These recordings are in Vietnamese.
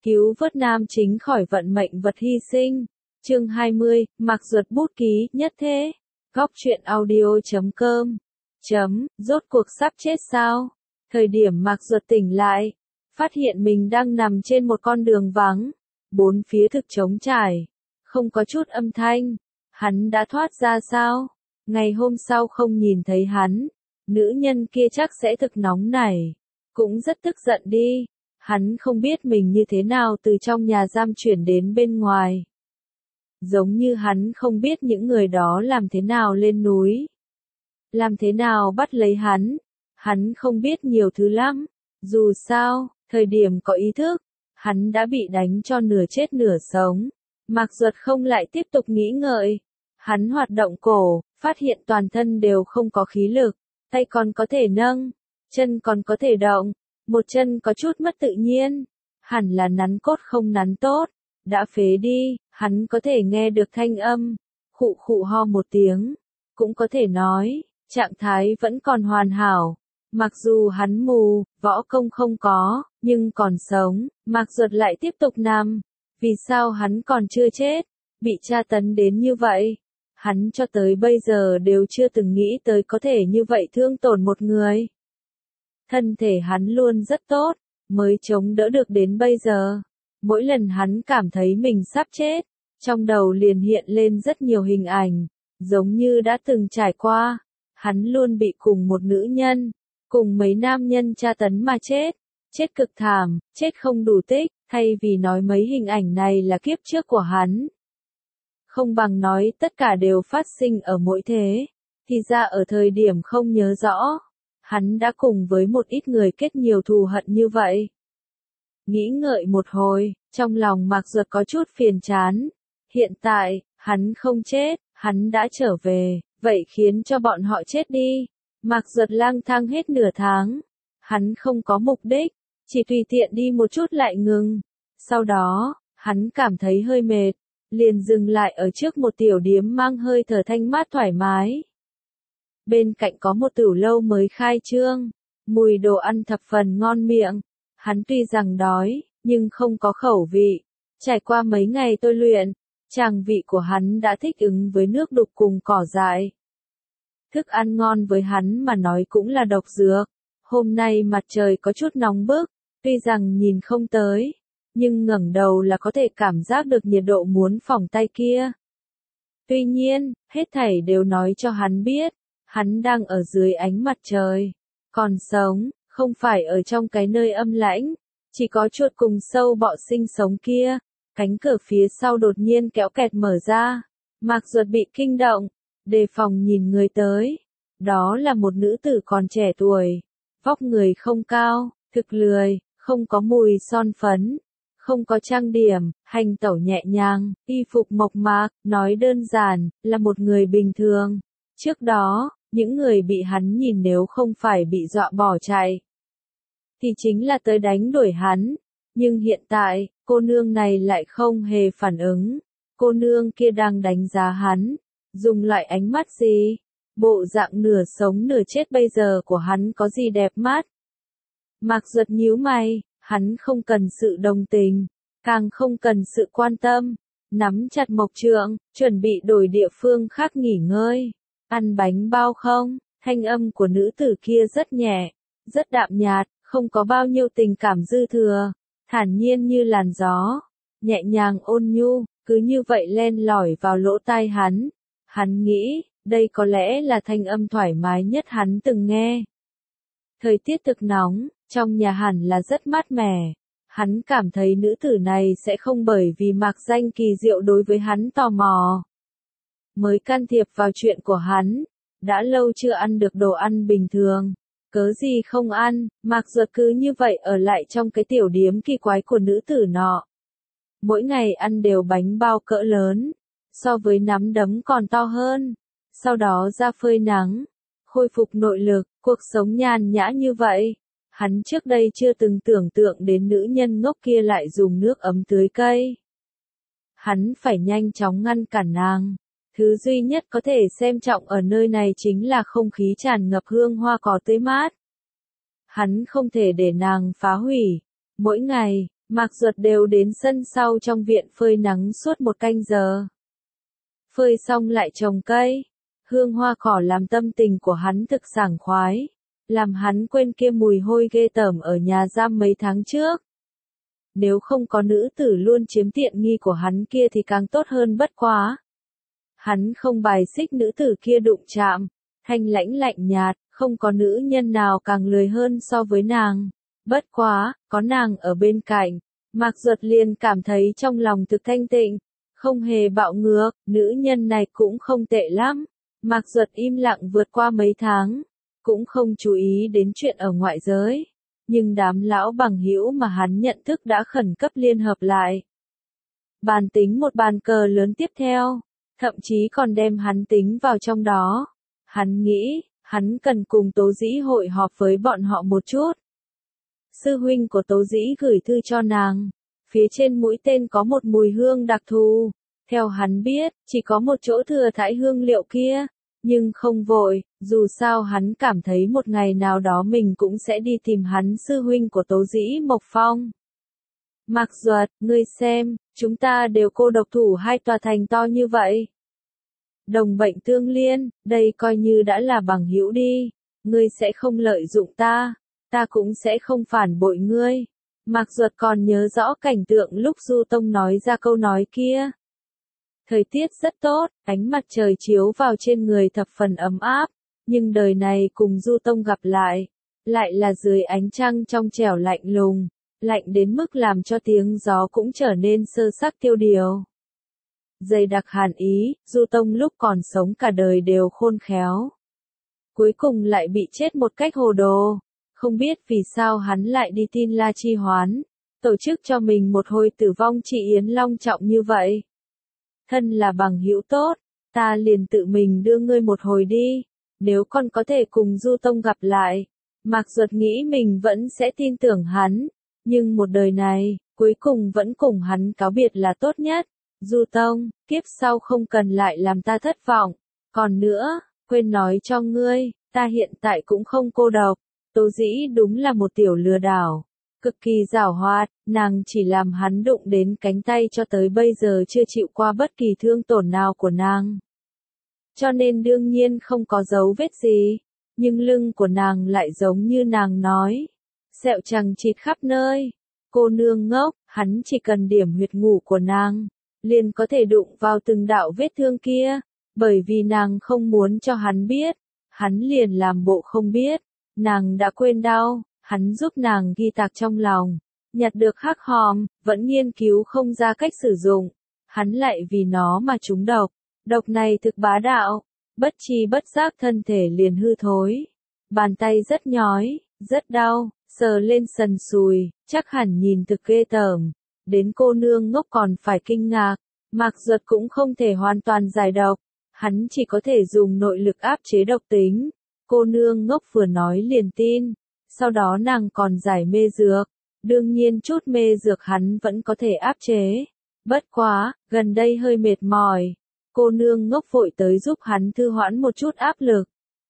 cứu vớt nam chính khỏi vận mệnh vật hy sinh. Chương 20, Mạc Duật bút ký, nhất thế. Góc truyện audio.com. Rốt cuộc sắp chết sao? Thời điểm Mạc Duật tỉnh lại, phát hiện mình đang nằm trên một con đường vắng, bốn phía thực trống trải, không có chút âm thanh. Hắn đã thoát ra sao? Ngày hôm sau không nhìn thấy hắn, nữ nhân kia chắc sẽ thực nóng nảy, cũng rất tức giận đi. Hắn không biết mình như thế nào từ trong nhà giam chuyển đến bên ngoài. Giống như hắn không biết những người đó làm thế nào lên núi, làm thế nào bắt lấy hắn. Hắn không biết nhiều thứ lắm. Dù sao, thời điểm có ý thức, hắn đã bị đánh cho nửa chết nửa sống. Mạc Duật không lại tiếp tục nghĩ ngợi. Hắn hoạt động cổ, phát hiện toàn thân đều không có khí lực, tay còn có thể nâng, chân còn có thể động, một chân có chút mất tự nhiên, hẳn là nắn cốt không nắn tốt, đã phế đi. Hắn có thể nghe được thanh âm, khụ khụ ho một tiếng, cũng có thể nói, trạng thái vẫn còn hoàn hảo. Mặc dù hắn mù, võ công không có, nhưng còn sống. Mạc Duật lại tiếp tục nằm. Vì sao hắn còn chưa chết, bị tra tấn đến như vậy? Hắn cho tới bây giờ đều chưa từng nghĩ tới có thể như vậy thương tổn một người. Thân thể hắn luôn rất tốt, mới chống đỡ được đến bây giờ. Mỗi lần hắn cảm thấy mình sắp chết, trong đầu liền hiện lên rất nhiều hình ảnh, giống như đã từng trải qua. Hắn luôn bị cùng một nữ nhân, cùng mấy nam nhân tra tấn mà chết. Chết cực thảm, chết không đủ tích. Thay vì nói mấy hình ảnh này là kiếp trước của hắn, không bằng nói tất cả đều phát sinh ở mỗi thế. Thì ra ở thời điểm không nhớ rõ, hắn đã cùng với một ít người kết nhiều thù hận như vậy. Nghĩ ngợi một hồi, trong lòng Mạc Duật có chút phiền chán. Hiện tại, hắn không chết, hắn đã trở về, vậy khiến cho bọn họ chết đi. Mạc Duật lang thang hết nửa tháng, hắn không có mục đích, chỉ tùy tiện đi một chút lại ngừng. Sau đó, hắn cảm thấy hơi mệt, liền dừng lại ở trước một tiểu điếm mang hơi thở thanh mát thoải mái. Bên cạnh có một tửu lâu mới khai trương, mùi đồ ăn thập phần ngon miệng. Hắn tuy rằng đói, nhưng không có khẩu vị. Trải qua mấy ngày tôi luyện, tràng vị của hắn đã thích ứng với nước đục cùng cỏ dại. Thức ăn ngon với hắn mà nói cũng là độc dược. Hôm nay mặt trời có chút nóng bức, tuy rằng nhìn không tới, nhưng ngẩng đầu là có thể cảm giác được nhiệt độ muốn phỏng tay kia. Tuy nhiên, hết thảy đều nói cho hắn biết, hắn đang ở dưới ánh mặt trời, còn sống, không phải ở trong cái nơi âm lãnh, chỉ có chuột cùng sâu bọ sinh sống kia. Cánh cửa phía sau đột nhiên kéo kẹt mở ra, Mạc Duật bị kinh động, đề phòng nhìn người tới. Đó là một nữ tử còn trẻ tuổi, vóc người không cao, thực lười, không có mùi son phấn, không có trang điểm, hành tẩu nhẹ nhàng, y phục mộc mạc, nói đơn giản, là một người bình thường. Trước đó, những người bị hắn nhìn nếu không phải bị dọa bỏ chạy, thì chính là tới đánh đuổi hắn. Nhưng hiện tại, cô nương này lại không hề phản ứng. Cô nương kia đang đánh giá hắn, dùng loại ánh mắt gì? Bộ dạng nửa sống nửa chết bây giờ của hắn có gì đẹp mắt? Mạc Duật nhíu mày, hắn không cần sự đồng tình, càng không cần sự quan tâm. Nắm chặt mộc trượng, chuẩn bị đổi địa phương khác nghỉ ngơi. Ăn bánh bao không? Thanh âm của nữ tử kia rất nhẹ, rất đạm nhạt, không có bao nhiêu tình cảm dư thừa, thản nhiên như làn gió, nhẹ nhàng ôn nhu, cứ như vậy len lỏi vào lỗ tai hắn. Hắn nghĩ, đây có lẽ là thanh âm thoải mái nhất hắn từng nghe. Thời tiết thực nóng, trong nhà hẳn là rất mát mẻ. Hắn cảm thấy nữ tử này sẽ không bởi vì mạc danh kỳ diệu đối với hắn tò mò mới can thiệp vào chuyện của hắn. Đã lâu chưa ăn được đồ ăn bình thường, cớ gì không ăn. Mạc Duật cứ như vậy ở lại trong cái tiểu điếm kỳ quái của nữ tử nọ. Mỗi ngày ăn đều bánh bao cỡ lớn, so với nắm đấm còn to hơn. Sau đó ra phơi nắng, khôi phục nội lực, cuộc sống nhàn nhã như vậy. Hắn trước đây chưa từng tưởng tượng đến nữ nhân ngốc kia lại dùng nước ấm tưới cây. Hắn phải nhanh chóng ngăn cản nàng. Thứ duy nhất có thể xem trọng ở nơi này chính là không khí tràn ngập hương hoa cỏ tươi mát. Hắn không thể để nàng phá hủy. Mỗi ngày, Mạc Duật đều đến sân sau trong viện phơi nắng suốt 1 canh giờ. Phơi xong lại trồng cây. Hương hoa cỏ làm tâm tình của hắn thực sảng khoái, làm hắn quên kia mùi hôi ghê tởm ở nhà giam mấy tháng trước. Nếu không có nữ tử luôn chiếm tiện nghi của hắn kia thì càng tốt hơn bất quá. Hắn không bài xích nữ tử kia đụng chạm, thanh lãnh lạnh nhạt, không có nữ nhân nào càng lười hơn so với nàng. Bất quá, có nàng ở bên cạnh, Mạc Duật liền cảm thấy trong lòng thực thanh tịnh, không hề bạo ngược, nữ nhân này cũng không tệ lắm. Mạc Duật im lặng vượt qua mấy tháng, cũng không chú ý đến chuyện ở ngoại giới, nhưng đám lão bằng hữu mà hắn nhận thức đã khẩn cấp liên hợp lại. Bàn tính một bàn cờ lớn tiếp theo, thậm chí còn đem hắn tính vào trong đó. Hắn nghĩ, hắn cần cùng Tố Dĩ hội họp với bọn họ một chút. Sư huynh của Tố Dĩ gửi thư cho nàng, phía trên mũi tên có một mùi hương đặc thù. Theo hắn biết, chỉ có một chỗ thừa thãi hương liệu kia, nhưng không vội, dù sao hắn cảm thấy một ngày nào đó mình cũng sẽ đi tìm hắn sư huynh của Tố Dĩ Mộc Phong. Mạc Duật, ngươi xem, chúng ta đều cô độc thủ 2 tòa thành to như vậy. Đồng bệnh tương liên, đây coi như đã là bằng hữu đi, ngươi sẽ không lợi dụng ta cũng sẽ không phản bội ngươi. Mạc Duật còn nhớ rõ cảnh tượng lúc Du Tông nói ra câu nói kia. Thời tiết rất tốt, ánh mặt trời chiếu vào trên người thập phần ấm áp, nhưng đời này cùng Du Tông gặp lại là dưới ánh trăng trong trẻo lạnh lùng, lạnh đến mức làm cho tiếng gió cũng trở nên sơ sắc tiêu điều. Dày đặc hàn ý, Du Tông lúc còn sống cả đời đều khôn khéo. Cuối cùng lại bị chết một cách hồ đồ, không biết vì sao hắn lại đi tin La Chi Hoán, tổ chức cho mình một hồi tử vong trị yến long trọng như vậy. Thân là bằng hữu tốt, ta liền tự mình đưa ngươi một hồi đi, nếu con có thể cùng Du Tông gặp lại. Mạc Duật nghĩ mình vẫn sẽ tin tưởng hắn, nhưng một đời này, cuối cùng vẫn cùng hắn cáo biệt là tốt nhất. Du Tông, kiếp sau không cần lại làm ta thất vọng. Còn nữa, quên nói cho ngươi, ta hiện tại cũng không cô độc. Tố Dĩ đúng là một tiểu lừa đảo, cực kỳ giảo hoạt, nàng chỉ làm hắn đụng đến cánh tay cho tới bây giờ chưa chịu qua bất kỳ thương tổn nào của nàng. Cho nên đương nhiên không có dấu vết gì, nhưng lưng của nàng lại giống như nàng nói, sẹo chằng chịt khắp nơi. Cô nương ngốc, hắn chỉ cần điểm huyệt ngủ của nàng, liền có thể đụng vào từng đạo vết thương kia, bởi vì nàng không muốn cho hắn biết, hắn liền làm bộ không biết. Nàng đã quên đau, hắn giúp nàng ghi tạc trong lòng, nhặt được hắc hòm, vẫn nghiên cứu không ra cách sử dụng, hắn lại vì nó mà trúng độc. Độc này thực bá đạo, bất tri bất giác thân thể liền hư thối. Bàn tay rất nhói, rất đau, sờ lên sần sùi, chắc hẳn nhìn thực ghê tởm. Đến cô nương ngốc còn phải kinh ngạc, Mạc Duật cũng không thể hoàn toàn giải độc, hắn chỉ có thể dùng nội lực áp chế độc tính. Cô nương ngốc vừa nói liền tin, sau đó nàng còn giải mê dược, đương nhiên chút mê dược hắn vẫn có thể áp chế. Bất quá, gần đây hơi mệt mỏi, cô nương ngốc vội tới giúp hắn thư hoãn một chút áp lực.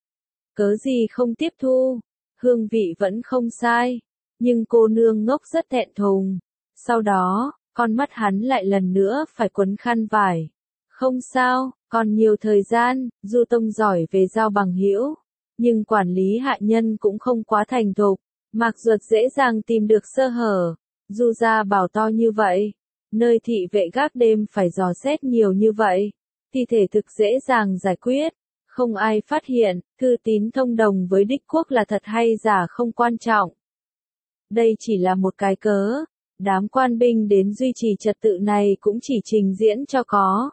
Cớ gì không tiếp thu, hương vị vẫn không sai, nhưng cô nương ngốc rất thẹn thùng. Sau đó, con mắt hắn lại lần nữa phải quấn khăn vải. Không sao, còn nhiều thời gian, Du Tông giỏi về giao bằng hữu. Nhưng quản lý hạ nhân cũng không quá thành thục, Mạc Duật dễ dàng tìm được sơ hở. Du gia bảo to như vậy, nơi thị vệ gác đêm phải dò xét nhiều như vậy, thì thể thực dễ dàng giải quyết, không ai phát hiện, thư tín thông đồng với đích quốc là thật hay giả không quan trọng. Đây chỉ là một cái cớ, đám quan binh đến duy trì trật tự này cũng chỉ trình diễn cho có.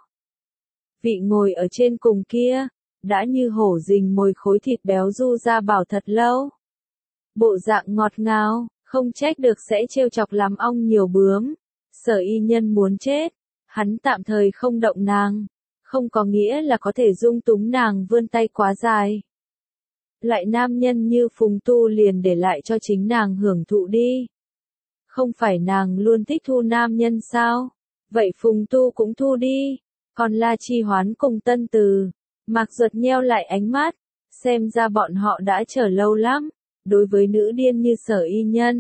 Vị ngồi ở trên cùng kia, đã như hổ rình mồi khối thịt béo Du gia bảo thật lâu. Bộ dạng ngọt ngào, không trách được sẽ trêu chọc làm ong nhiều bướm. Sở y nhân muốn chết, hắn tạm thời không động nàng, không có nghĩa là có thể dung túng nàng vươn tay quá dài. Loại nam nhân như Phùng Tu liền để lại cho chính nàng hưởng thụ đi. Không phải nàng luôn thích thu nam nhân sao? Vậy Phùng Tu cũng thu đi. Còn La Chi Hoán cùng Tân Từ, Mạc Duật nheo lại ánh mắt, xem ra bọn họ đã chờ lâu lắm. Đối với nữ điên như Sở y nhân,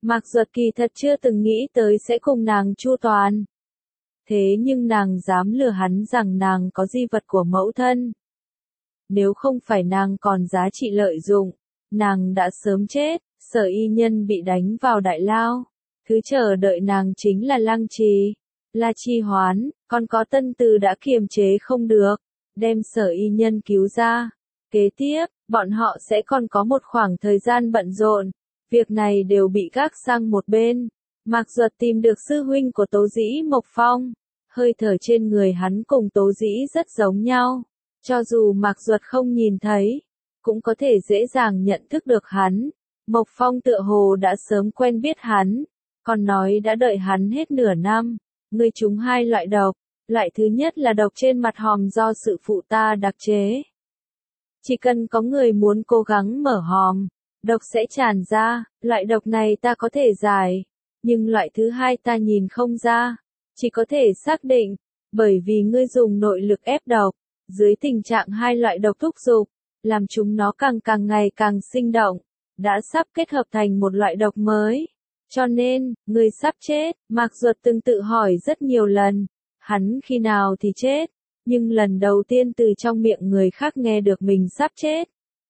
Mạc Duật kỳ thật chưa từng nghĩ tới sẽ cùng nàng chu toàn. Thế nhưng nàng dám lừa hắn rằng nàng có di vật của mẫu thân. Nếu không phải nàng còn giá trị lợi dụng, nàng đã sớm chết, Sở Y Nhân bị đánh vào đại lao. Thứ chờ đợi nàng chính là Lăng Trì, La Chi Hoán, còn có Tân Từ đã kiềm chế không được, đem Sở Y Nhân cứu ra. Kế tiếp, bọn họ sẽ còn có một khoảng thời gian bận rộn, việc này đều bị gác sang một bên. Mạc Duật tìm được sư huynh của Tố Dĩ Mộc Phong, hơi thở trên người hắn cùng Tố Dĩ rất giống nhau, cho dù Mạc Duật không nhìn thấy, cũng có thể dễ dàng nhận thức được hắn. Mộc Phong tựa hồ đã sớm quen biết hắn, còn nói đã đợi hắn hết nửa năm. Ngươi trúng 2 loại độc, loại thứ nhất là độc trên mặt hòm do sự phụ ta đặc chế. Chỉ cần có người muốn cố gắng mở hòm, độc sẽ tràn ra, loại độc này ta có thể giải, nhưng loại thứ hai ta nhìn không ra, chỉ có thể xác định, bởi vì ngươi dùng nội lực ép độc, dưới tình trạng 2 loại độc thúc giục, làm chúng nó càng ngày càng sinh động, đã sắp kết hợp thành một loại độc mới. Cho nên, ngươi sắp chết. Mạc Duật từng tự hỏi rất nhiều lần, hắn khi nào thì chết, nhưng lần đầu tiên từ trong miệng người khác nghe được mình sắp chết.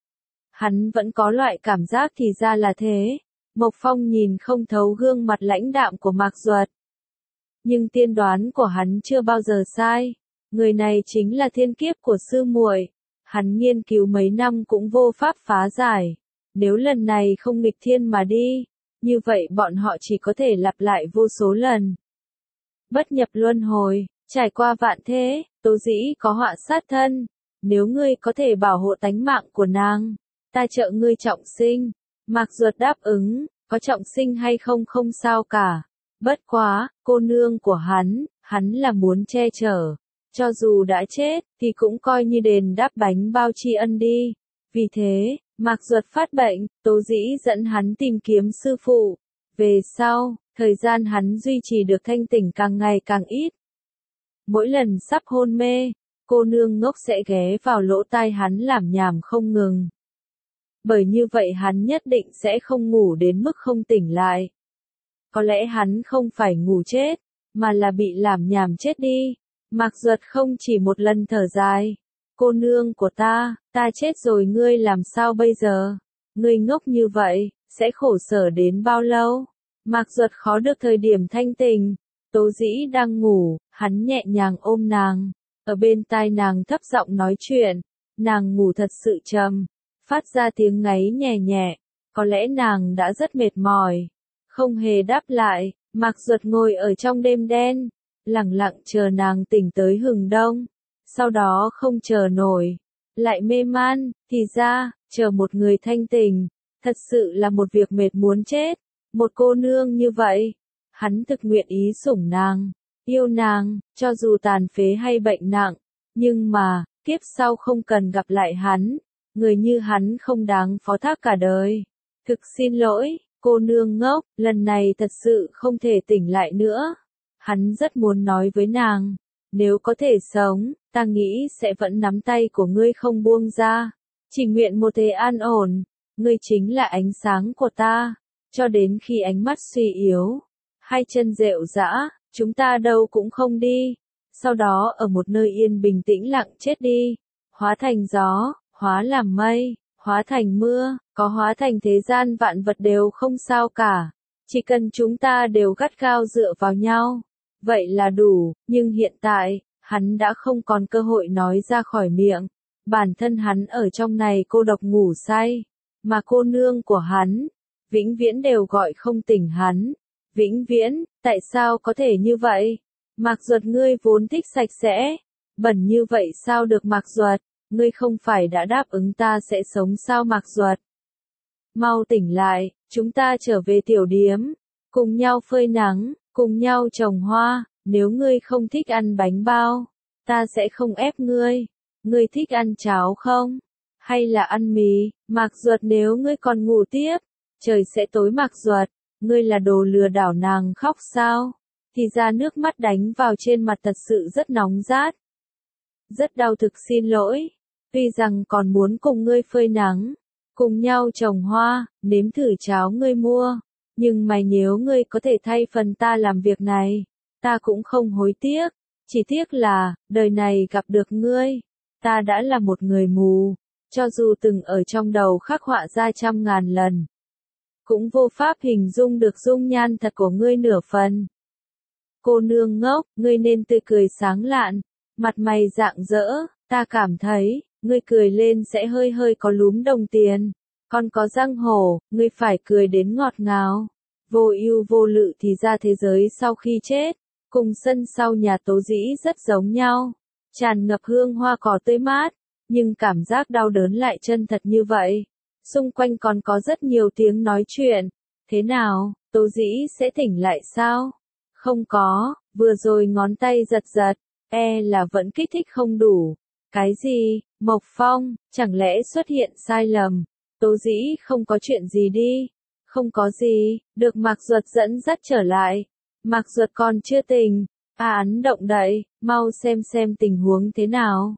Hắn vẫn có loại cảm giác thì ra là thế. Mộc Phong nhìn không thấu gương mặt lãnh đạm của Mạc Duật. Nhưng tiên đoán của hắn chưa bao giờ sai. Người này chính là thiên kiếp của sư muội. Hắn nghiên cứu mấy năm cũng vô pháp phá giải. Nếu lần này không nghịch thiên mà đi, như vậy bọn họ chỉ có thể lặp lại vô số lần. Bất nhập luân hồi, trải qua vạn thế, Tố Dĩ có họa sát thân. Nếu ngươi có thể bảo hộ tánh mạng của nàng, ta trợ ngươi trọng sinh. Mạc Duật đáp ứng, có trọng sinh hay không không sao cả. Bất quá, cô nương của hắn là muốn che chở. Cho dù đã chết, thì cũng coi như đền đáp bánh bao tri ân đi. Vì thế, Mạc Duật phát bệnh, Tố Dĩ dẫn hắn tìm kiếm sư phụ. Về sau, thời gian hắn duy trì được thanh tỉnh càng ngày càng ít. Mỗi lần sắp hôn mê, cô nương ngốc sẽ ghé vào lỗ tai hắn làm nhảm không ngừng. Bởi như vậy hắn nhất định sẽ không ngủ đến mức không tỉnh lại. Có lẽ hắn không phải ngủ chết, mà là bị làm nhảm chết đi. Mạc Duật không chỉ một lần thở dài. Cô nương của ta chết rồi ngươi làm sao bây giờ? Ngươi ngốc như vậy, sẽ khổ sở đến bao lâu? Mạc Duật khó được thời điểm thanh tình. Tố Dĩ đang ngủ, hắn nhẹ nhàng ôm nàng, ở bên tai nàng thấp giọng nói chuyện. Nàng ngủ thật sự trầm, phát ra tiếng ngáy nhẹ nhẹ. Có lẽ nàng đã rất mệt mỏi. Không hề đáp lại, Mạc Duật ngồi ở trong đêm đen, lặng lặng chờ nàng tỉnh tới hừng đông. Sau đó không chờ nổi, lại mê man, thì ra, chờ một người thanh tình, thật sự là một việc mệt muốn chết. Một cô nương như vậy, hắn thực nguyện ý sủng nàng, yêu nàng, cho dù tàn phế hay bệnh nặng, nhưng mà, kiếp sau không cần gặp lại hắn, người như hắn không đáng phó thác cả đời. Thực xin lỗi, cô nương ngốc, lần này thật sự không thể tỉnh lại nữa. Hắn rất muốn nói với nàng, nếu có thể sống, ta nghĩ sẽ vẫn nắm tay của ngươi không buông ra. Chỉ nguyện một thế an ổn, ngươi chính là ánh sáng của ta, cho đến khi ánh mắt suy yếu, hai chân rệu rã, chúng ta đâu cũng không đi. Sau đó ở một nơi yên bình tĩnh lặng chết đi, hóa thành gió, hóa làm mây, hóa thành mưa, có hóa thành thế gian vạn vật đều không sao cả. Chỉ cần chúng ta đều gắt gao dựa vào nhau, vậy là đủ. Nhưng hiện tại, hắn đã không còn cơ hội nói ra khỏi miệng. Bản thân hắn ở trong này cô độc ngủ say, mà cô nương của hắn, vĩnh viễn đều gọi không tỉnh hắn. Vĩnh viễn, tại sao có thể như vậy? Mạc Duật, ngươi vốn thích sạch sẽ, bẩn như vậy sao được? Mạc Duật, ngươi không phải đã đáp ứng ta sẽ sống sao? Mạc Duật, mau tỉnh lại, chúng ta trở về tiểu điếm, cùng nhau phơi nắng, cùng nhau trồng hoa. Nếu ngươi không thích ăn bánh bao, ta sẽ không ép ngươi. Ngươi thích ăn cháo không? Hay là ăn mì? Mạc Duật, nếu ngươi còn ngủ tiếp, trời sẽ tối. Mạc Duật, ngươi là đồ lừa đảo. Nàng khóc sao? Thì ra nước mắt đánh vào trên mặt thật sự rất nóng rát. Rất đau, thực xin lỗi. Tuy rằng còn muốn cùng ngươi phơi nắng, cùng nhau trồng hoa, nếm thử cháo ngươi mua, Nhưng mày nếu ngươi có thể thay phần ta làm việc này, ta cũng không hối tiếc. Chỉ tiếc là, đời này gặp được ngươi, ta đã là một người mù, cho dù từng ở trong đầu khắc họa ra trăm ngàn lần, cũng vô pháp hình dung được dung nhan thật của ngươi nửa phần. Cô nương ngốc, ngươi nên tươi cười sáng lạn, mặt mày rạng rỡ, ta cảm thấy, ngươi cười lên sẽ hơi hơi có lúm đồng tiền, còn có răng hổ, ngươi phải cười đến ngọt ngào. Vô ưu vô lự thì ra thế giới sau khi chết, cùng sân sau nhà Tố Dĩ rất giống nhau, tràn ngập hương hoa cỏ tươi mát, nhưng cảm giác đau đớn lại chân thật như vậy. Xung quanh còn có rất nhiều tiếng nói chuyện. Thế nào, Tố Dĩ sẽ tỉnh lại sao? Không có, vừa rồi ngón tay giật giật, là vẫn kích thích không đủ. Cái gì, Mộc Phong, chẳng lẽ xuất hiện sai lầm? Tố Dĩ không có chuyện gì đi. Không có gì, được Mạc Duật dẫn dắt trở lại. Mạc Duật còn chưa tỉnh. Án động đậy, mau xem tình huống thế nào.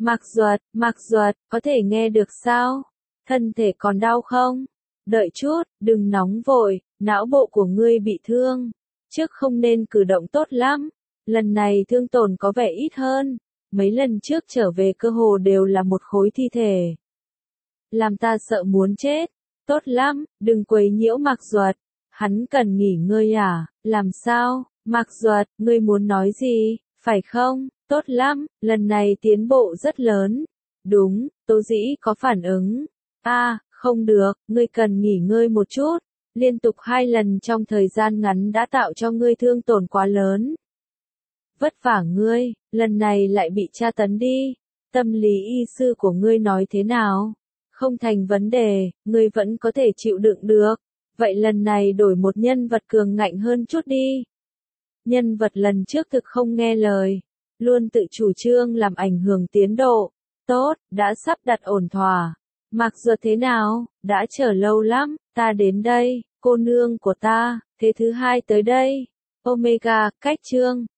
Mạc Duật, có thể nghe được sao? Thân thể còn đau không? Đợi chút, đừng nóng vội, não bộ của ngươi bị thương. Trước không nên cử động tốt lắm. Lần này thương tổn có vẻ ít hơn. Mấy lần trước trở về cơ hồ đều là một khối thi thể. Làm ta sợ muốn chết. Tốt lắm, đừng quấy nhiễu Mạc Duật. Hắn cần nghỉ ngơi à? Làm sao? Mạc Duật, ngươi muốn nói gì? Phải không? Tốt lắm, lần này tiến bộ rất lớn. Đúng, Tố Dĩ có phản ứng. Không được, ngươi cần nghỉ ngơi một chút. Liên tục 2 lần trong thời gian ngắn đã tạo cho ngươi thương tổn quá lớn. Vất vả ngươi, lần này lại bị tra tấn đi. Tâm lý y sư của ngươi nói thế nào? Không thành vấn đề, ngươi vẫn có thể chịu đựng được. Vậy lần này đổi một nhân vật cường ngạnh hơn chút đi. Nhân vật lần trước thực không nghe lời, luôn tự chủ trương làm ảnh hưởng tiến độ. Tốt, đã sắp đặt ổn thỏa. Mạc Duật thế nào, đã chờ lâu lắm, ta đến đây, cô nương của ta, thế thứ 2 tới đây. Omega, cách chương.